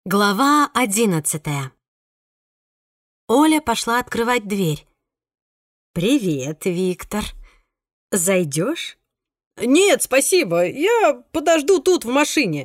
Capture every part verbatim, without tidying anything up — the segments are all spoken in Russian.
Глава одиннадцатая. Оля пошла открывать дверь. «Привет, Виктор. Зайдешь?» «Нет, спасибо. Я подожду тут, в машине».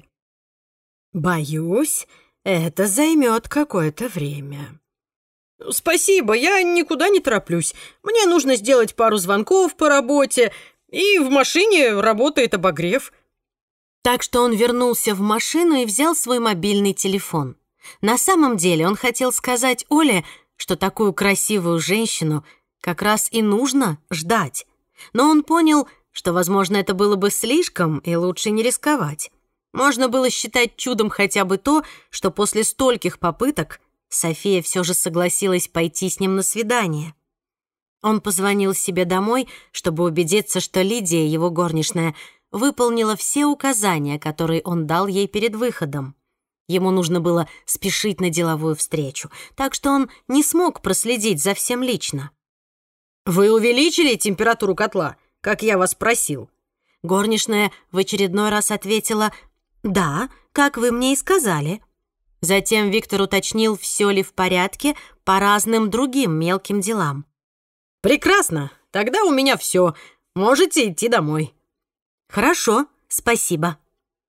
«Боюсь, это займет какое-то время». «Спасибо, я никуда не тороплюсь. Мне нужно сделать пару звонков по работе, и в машине работает обогрев». Так что он вернулся в машину и взял свой мобильный телефон. На самом деле он хотел сказать Оле, что такую красивую женщину как раз и нужно ждать. Но он понял, что, возможно, это было бы слишком, и лучше не рисковать. Можно было считать чудом хотя бы то, что после стольких попыток София все же согласилась пойти с ним на свидание. Он позвонил себе домой, чтобы убедиться, что Лидия, его горничная, выполнила все указания, которые он дал ей перед выходом. Ему нужно было спешить на деловую встречу, так что он не смог проследить за всем лично. «Вы увеличили температуру котла, как я вас просил?» Горничная в очередной раз ответила: «Да, как вы мне и сказали». Затем Виктор уточнил, все ли в порядке по разным другим мелким делам. «Прекрасно, тогда у меня все. Можете идти домой». «Хорошо, спасибо».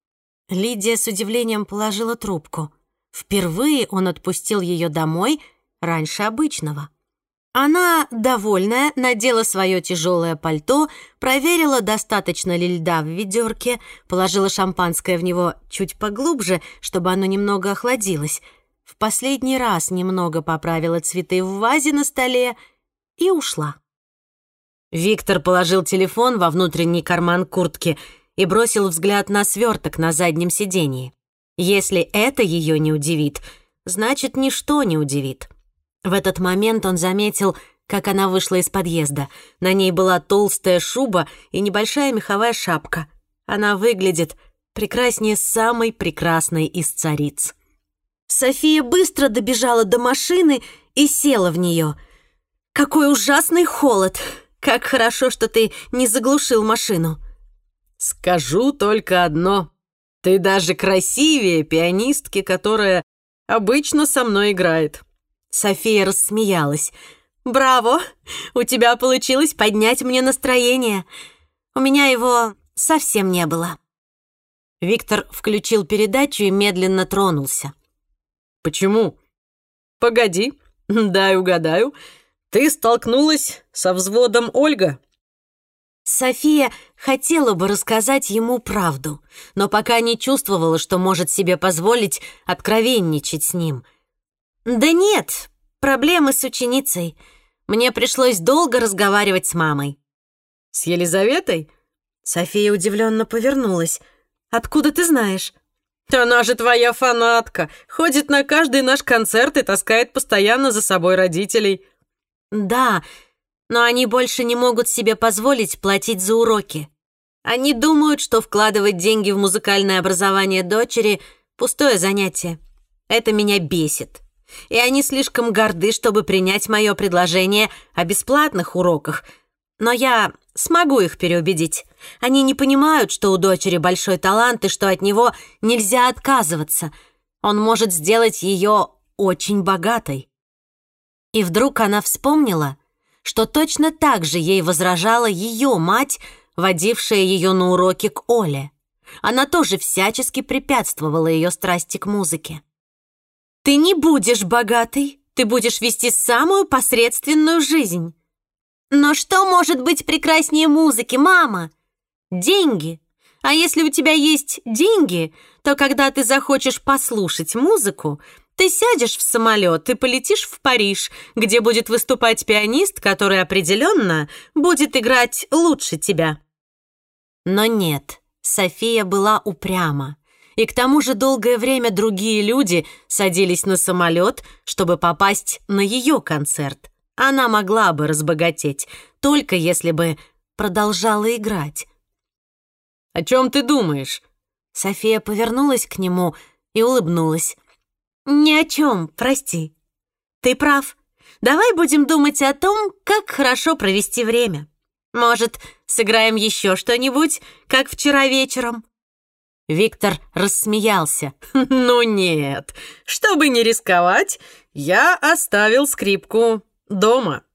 Лидия с удивлением положила трубку. Впервые он отпустил ее домой раньше обычного. Она, довольная, надела свое тяжелое пальто, проверила, достаточно ли льда в ведерке, положила шампанское в него чуть поглубже, чтобы оно немного охладилось, в последний раз немного поправила цветы в вазе на столе и ушла. Виктор положил телефон во внутренний карман куртки и бросил взгляд на сверток на заднем сидении. Если это ее не удивит, значит, ничто не удивит. В этот момент он заметил, как она вышла из подъезда. На ней была толстая шуба и небольшая меховая шапка. Она выглядит прекраснее самой прекрасной из цариц. София быстро добежала до машины и села в нее. «Какой ужасный холод! Как хорошо, что ты не заглушил машину». «Скажу только одно. Ты даже красивее пианистки, которая обычно со мной играет». София рассмеялась. «Браво! У тебя получилось поднять мне настроение. У меня его совсем не было». Виктор включил передачу и медленно тронулся. «Почему?» «Погоди, дай угадаю. Ты столкнулась со взводом Ольга?» София хотела бы рассказать ему правду, но пока не чувствовала, что может себе позволить откровенничать с ним. «Да нет, проблемы с ученицей. Мне пришлось долго разговаривать с мамой». «С Елизаветой?» София удивленно повернулась. «Откуда ты знаешь?» «Она же твоя фанатка. Ходит на каждый наш концерт и таскает постоянно за собой родителей». «Да, но они больше не могут себе позволить платить за уроки. Они думают, что вкладывать деньги в музыкальное образование дочери — пустое занятие. Это меня бесит. И они слишком горды, чтобы принять мое предложение о бесплатных уроках. Но я смогу их переубедить. Они не понимают, что у дочери большой талант и что от него нельзя отказываться. Он может сделать ее очень богатой». И вдруг она вспомнила, что точно так же ей возражала ее мать, водившая ее на уроки к Оле. Она тоже всячески препятствовала ее страсти к музыке. «Ты не будешь богатой, ты будешь вести самую посредственную жизнь». «Но что может быть прекраснее музыки, мама?» «Деньги. А если у тебя есть деньги, то когда ты захочешь послушать музыку, ты сядешь в самолет и полетишь в Париж, где будет выступать пианист, который определенно будет играть лучше тебя». Но нет, София была упряма. И к тому же долгое время другие люди садились на самолет, чтобы попасть на ее концерт. Она могла бы разбогатеть, только если бы продолжала играть. «О чем ты думаешь?» София повернулась к нему и улыбнулась. «Ни о чем, прости. Ты прав. Давай будем думать о том, как хорошо провести время. Может, сыграем еще что-нибудь, как вчера вечером?» Виктор рассмеялся. «Ну нет, чтобы не рисковать, я оставил скрипку дома».